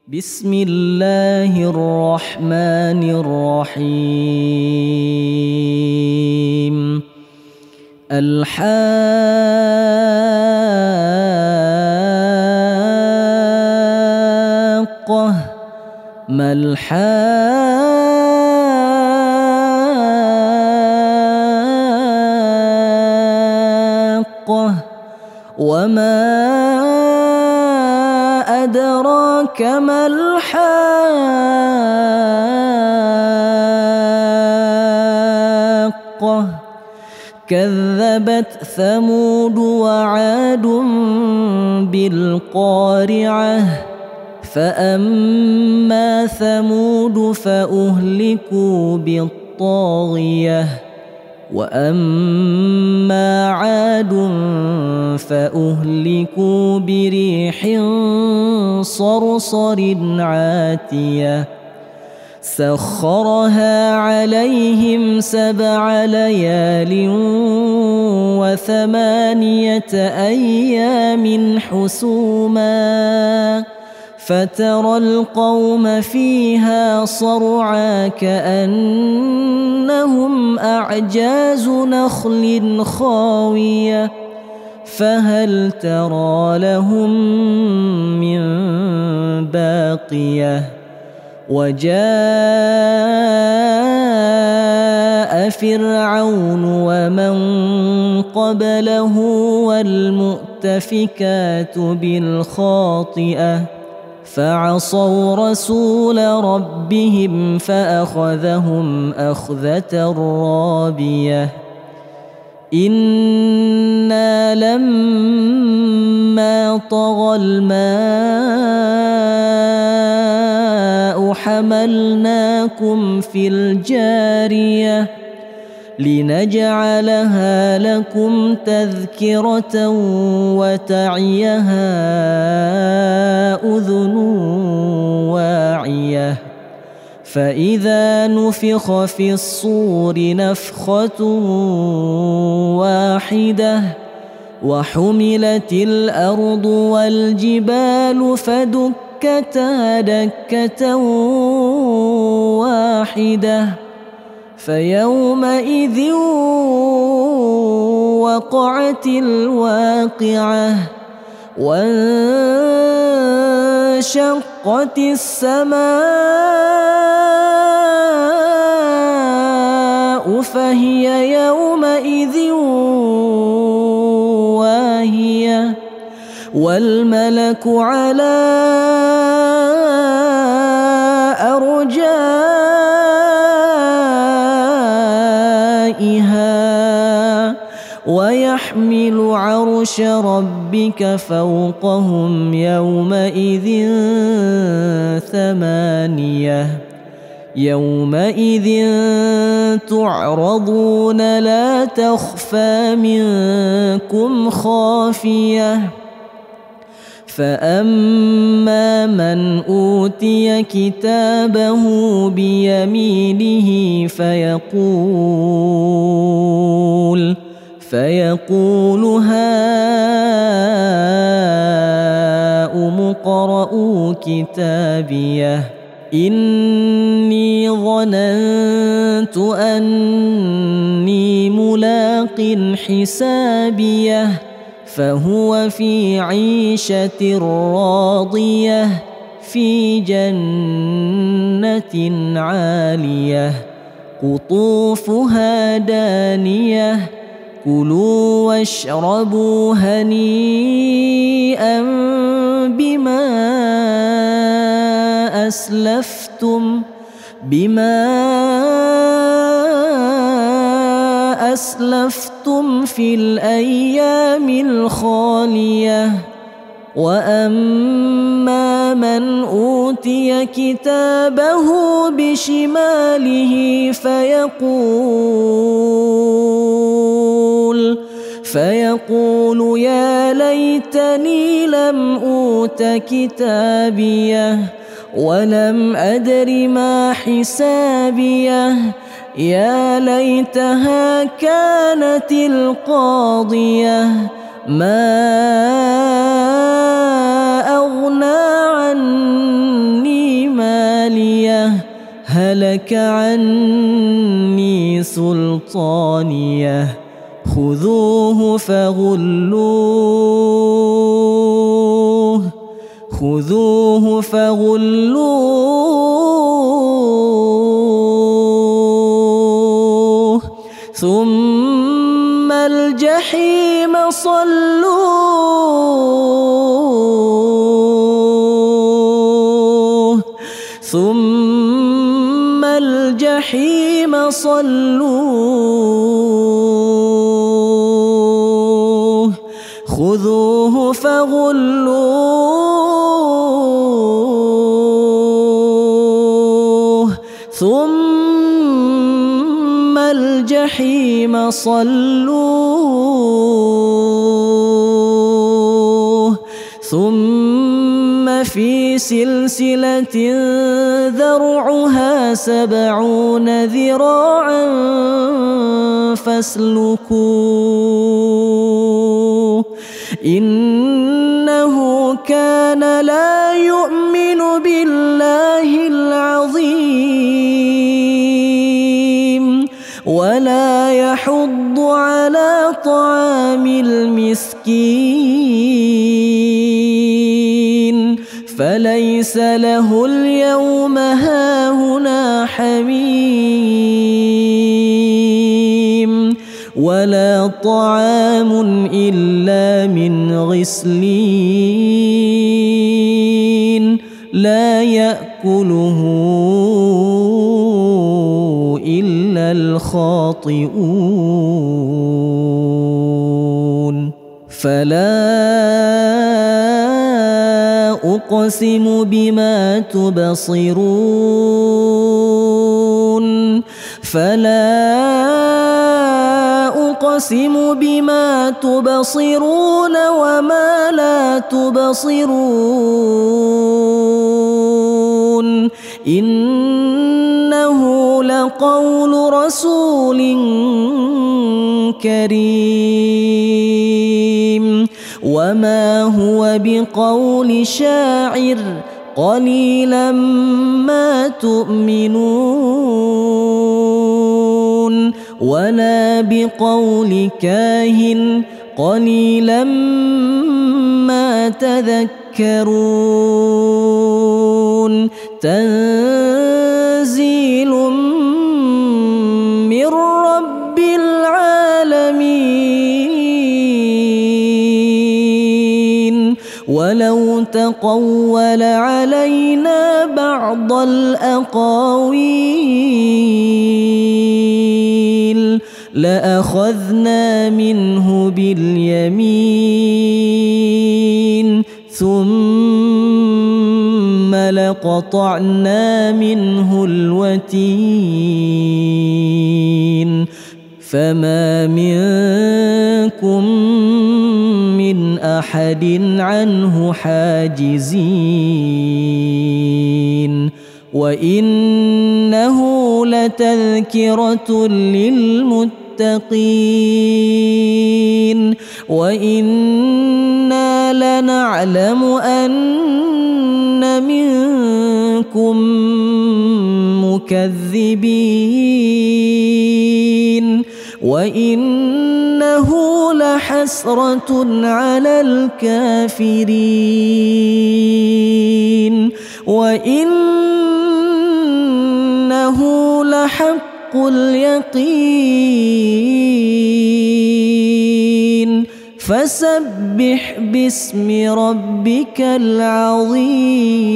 بسم الله الرحمن الرحيم. الحاقة ما الحاقة وما أدراك ما الحاقة كذبت ثمود وعاد بالقارعة فأما ثمود فأهلكوا بالطاغية وأما عاد فأهلكوا بريح صرصر عاتية سخرها عليهم 7 ليال و8 أيام حسوما فترى القوم فيها صرعى كأنهم أعجاز نخل خاوية فهل ترى لهم من باقية وجاء فرعون ومن قبله والمؤتفكات بالخاطئة فعصوا رسول ربهم فأخذهم أخذة رابية إنا لما طغى الماء حملناكم في الجارية لنجعلها لكم تذكرة وتعيها أذن واعية فإذا نفخ في الصور نفخة واحدة وحملت الأرض والجبال فدكتا دكة واحدة فيومئذ وقعت الواقعة وانشقت السماء فهي يومئذ واهية والملك على أرجائها ويحمل عرش ربك فوقهم يومئذ 8 يومئذ تعرضون لا تخفى منكم خافية فأما من أوتي كتابه بيمينه فيقول هاؤم اقرءوا كتابيه إني ظننت أني ملاق حسابيه فهو في عيشة راضية في جنة عالية قطوفها دانية كلوا واشربوا هنيئا بما أسلفتم في الأيام الخالية وأما من أوتي كتابه بشماله فيقول يا ليتني لم أوت كتابيه ولم أدر ما حسابيه يا ليتها كانت القاضية ما أغنى عني هلك عني سلطانيه خذوه فغلوه خذوه فغلوه ثم الجحيم صلوه ثم الجحيم صلوه خذوه فغلوه ثم الجحيم صلوه ثم في سلسلة ذرعها 70 ذراعا فاسلكوه إنه كان لا يؤمن بالله العظيم ولا يحض على طعام المسكين فليس له اليوم هاهنا حميم ولا طعام إلا من غسلين لا يأكله إلا الخاطئون فلا أقسم بما تبصرون فلا أقسم بما تبصرون وما لا تبصرون إنه لقول رسول كريم وما هو بقول شاعر قليلا ما تؤمنون ولا بقول كاهن قليلا ما تذكرون تنزيل من رب العالمين ولو تقول علينا بعض الأقاويل لأخذنا منه باليمين ثم لقطعنا منه الوتين فما منكم من أحد عنه حاجزين وإنه لتذكرة للمتقين وإنا لنعلم أن منكم مكذبين وإنه لحسرة على الكافرين وإنه لحق اليقين فسبح باسم ربك العظيم.